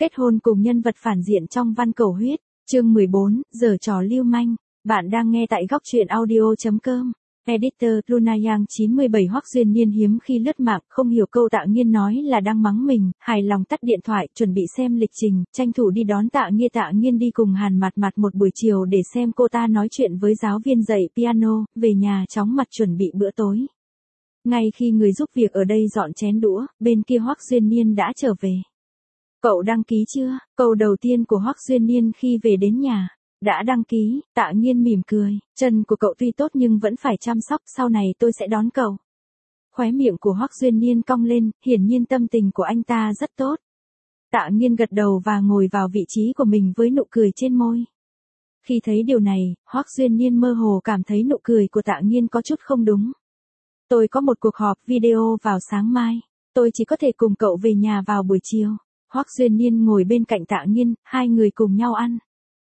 Kết hôn cùng nhân vật phản diện trong Văn Cầu Huyết, chương 14, giở trò lưu manh. Bạn đang nghe tại góc truyện audio.com. Editor Luna Yang 97. Hoắc Duyên Niên hiếm khi lướt mạng, không hiểu câu Tạ Nghiên nói là đang mắng mình, hài lòng tắt điện thoại, chuẩn bị xem lịch trình, tranh thủ đi đón Tạ Nghiên. Tạ Nghiên đi cùng Hàn Mạt Mạt một buổi chiều để xem cô ta nói chuyện với giáo viên dạy piano, về nhà chóng mặt chuẩn bị bữa tối. Ngay khi người giúp việc ở đây dọn chén đũa, bên kia Hoắc Duyên Niên đã trở về. Cậu đăng ký chưa? Câu đầu tiên của Hoắc Duyên Niên khi về đến nhà. Đã đăng ký. Tạ Nghiên mỉm cười, chân của cậu tuy tốt nhưng vẫn phải chăm sóc, sau này tôi sẽ đón cậu. Khóe miệng của Hoắc Duyên Niên cong lên, hiển nhiên tâm tình của anh ta rất tốt. Tạ Nghiên gật đầu và ngồi vào vị trí của mình với nụ cười trên môi. Khi thấy điều này, Hoắc Duyên Niên mơ hồ cảm thấy nụ cười của Tạ Nghiên có chút không đúng. Tôi có một cuộc họp video vào sáng mai, tôi chỉ có thể cùng cậu về nhà vào buổi chiều. Hoắc Duyên Niên ngồi bên cạnh Tạ Nghiên, hai người cùng nhau ăn.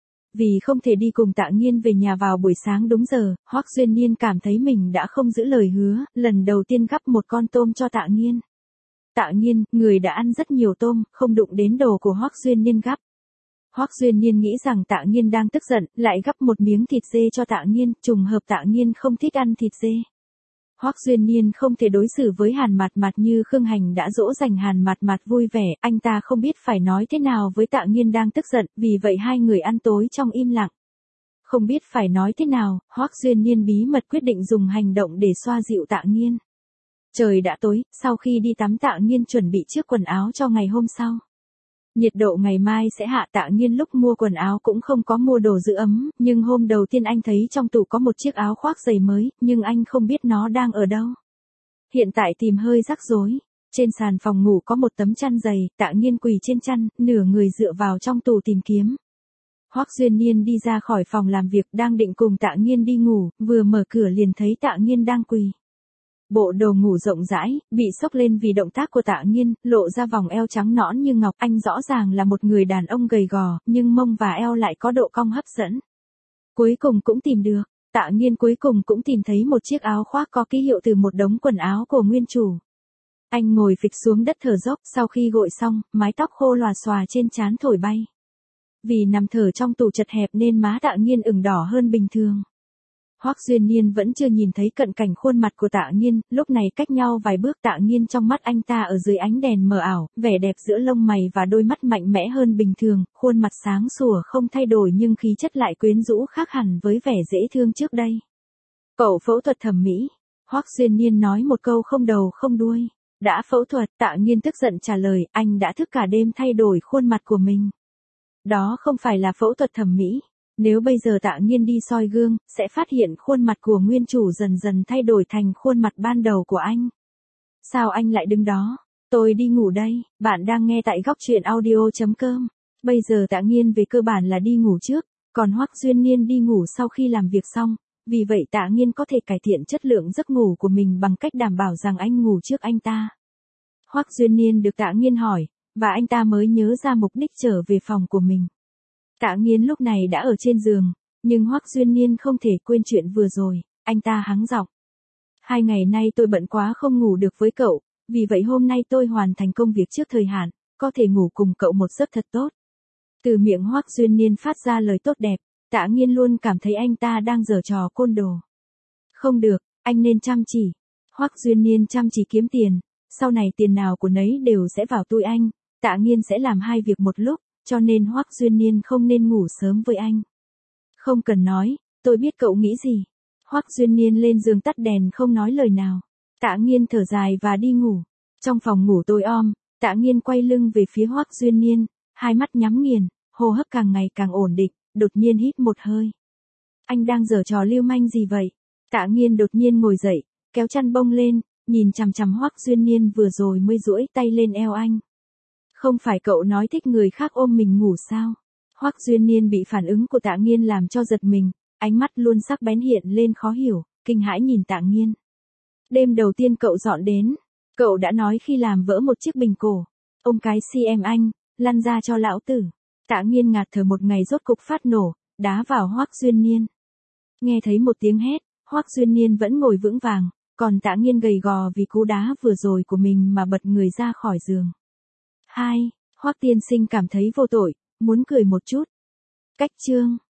Vì không thể đi cùng Tạ Nghiên về nhà vào buổi sáng đúng giờ, Hoắc Duyên Niên cảm thấy mình đã không giữ lời hứa, lần đầu tiên gắp một con tôm cho Tạ Nghiên. Tạ Nghiên, người đã ăn rất nhiều tôm, không đụng đến đồ của Hoắc Duyên Niên gắp. Hoắc Duyên Niên nghĩ rằng Tạ Nghiên đang tức giận, lại gắp một miếng thịt dê cho Tạ Nghiên, trùng hợp Tạ Nghiên không thích ăn thịt dê. Hoắc Duyên Niên không thể đối xử với Hàn Mạt Mạt như Khương Hành đã dỗ dành Hàn Mạt Mạt vui vẻ, anh ta không biết phải nói thế nào với Tạ Nghiên đang tức giận, vì vậy hai người ăn tối trong im lặng. Không biết phải nói thế nào, Hoắc Duyên Niên bí mật quyết định dùng hành động để xoa dịu Tạ Nghiên. Trời đã tối, sau khi đi tắm Tạ Nghiên chuẩn bị chiếc quần áo cho ngày hôm sau. Nhiệt độ ngày mai sẽ hạ. Tạ Nghiên lúc mua quần áo cũng không có mua đồ giữ ấm, nhưng hôm đầu tiên anh thấy trong tủ có một chiếc áo khoác giày mới, nhưng anh không biết nó đang ở đâu. Hiện tại tìm hơi rắc rối. Trên sàn phòng ngủ có một tấm chăn dày, Tạ Nghiên quỳ trên chăn, nửa người dựa vào trong tủ tìm kiếm. Hoắc Duyên Niên đi ra khỏi phòng làm việc, đang định cùng Tạ Nghiên đi ngủ, vừa mở cửa liền thấy Tạ Nghiên đang quỳ. Bộ đồ ngủ rộng rãi, bị xốc lên vì động tác của Tạ Nghiên, lộ ra vòng eo trắng nõn như ngọc. Anh rõ ràng là một người đàn ông gầy gò, nhưng mông và eo lại có độ cong hấp dẫn. Cuối cùng cũng tìm được. Tạ Nghiên cuối cùng cũng tìm thấy một chiếc áo khoác có ký hiệu từ một đống quần áo của nguyên chủ. Anh ngồi phịch xuống đất thở dốc, sau khi gội xong, mái tóc khô lòa xòa trên trán thổi bay. Vì nằm thở trong tủ chật hẹp nên má Tạ Nghiên ửng đỏ hơn bình thường. Hoắc Duyên Niên vẫn chưa nhìn thấy cận cảnh khuôn mặt của Tạ Nghiên, lúc này cách nhau vài bước. Tạ Nghiên trong mắt anh ta ở dưới ánh đèn mờ ảo, vẻ đẹp giữa lông mày và đôi mắt mạnh mẽ hơn bình thường, khuôn mặt sáng sủa không thay đổi nhưng khí chất lại quyến rũ khác hẳn với vẻ dễ thương trước đây. Cậu phẫu thuật thẩm mỹ. Hoắc Duyên Niên nói một câu không đầu không đuôi. Đã phẫu thuật. Tạ Nghiên tức giận trả lời, anh đã thức cả đêm thay đổi khuôn mặt của mình. Đó không phải là phẫu thuật thẩm mỹ. Nếu bây giờ Tạ Nghiên đi soi gương, sẽ phát hiện khuôn mặt của nguyên chủ dần dần thay đổi thành khuôn mặt ban đầu của anh. Sao anh lại đứng đó? Tôi đi ngủ đây. Bạn đang nghe tại góc truyện audio.com. Bây giờ Tạ Nghiên về cơ bản là đi ngủ trước, còn Hoắc Duyên Niên đi ngủ sau khi làm việc xong. Vì vậy Tạ Nghiên có thể cải thiện chất lượng giấc ngủ của mình bằng cách đảm bảo rằng anh ngủ trước anh ta. Hoắc Duyên Niên được Tạ Nghiên hỏi, và anh ta mới nhớ ra mục đích trở về phòng của mình. Tạ Nghiên lúc này đã ở trên giường, nhưng Hoắc Duyên Niên không thể quên chuyện vừa rồi, anh ta hắng giọng. 2 ngày nay tôi bận quá không ngủ được với cậu, vì vậy hôm nay tôi hoàn thành công việc trước thời hạn, có thể ngủ cùng cậu một giấc thật tốt. Từ miệng Hoắc Duyên Niên phát ra lời tốt đẹp, Tạ Nghiên luôn cảm thấy anh ta đang giở trò côn đồ. Không được, anh nên chăm chỉ. Hoắc Duyên Niên chăm chỉ kiếm tiền, sau này tiền nào của nấy đều sẽ vào túi anh, Tạ Nghiên sẽ làm 2 việc một lúc. Cho nên Hoắc Duyên Niên không nên ngủ sớm với anh. Không cần nói, tôi biết cậu nghĩ gì. Hoắc Duyên Niên lên giường tắt đèn không nói lời nào. Tạ Nghiên thở dài và đi ngủ. Trong phòng ngủ tối om, Tạ Nghiên quay lưng về phía Hoắc Duyên Niên, hai mắt nhắm nghiền, hô hấp càng ngày càng ổn định, đột nhiên hít một hơi. Anh đang giở trò lưu manh gì vậy? Tạ Nghiên đột nhiên ngồi dậy, kéo chăn bông lên, nhìn chằm chằm Hoắc Duyên Niên vừa rồi mới duỗi tay lên eo anh. Không phải cậu nói thích người khác ôm mình ngủ sao? Hoắc Duyên Niên bị phản ứng của Tạ Nghiên làm cho giật mình, ánh mắt luôn sắc bén hiện lên khó hiểu, kinh hãi nhìn Tạ Nghiên. Đêm đầu tiên cậu dọn đến, cậu đã nói khi làm vỡ một chiếc bình cổ, ôm cái si em anh, lăn ra cho lão tử. Tạ Nghiên ngạt thở một ngày rốt cục phát nổ, đá vào Hoắc Duyên Niên. Nghe thấy một tiếng hét, Hoắc Duyên Niên vẫn ngồi vững vàng, còn Tạ Nghiên gầy gò vì cú đá vừa rồi của mình mà bật người ra khỏi giường. 2. Hoắc tiên sinh cảm thấy vô tội, muốn cười một chút. Cách chương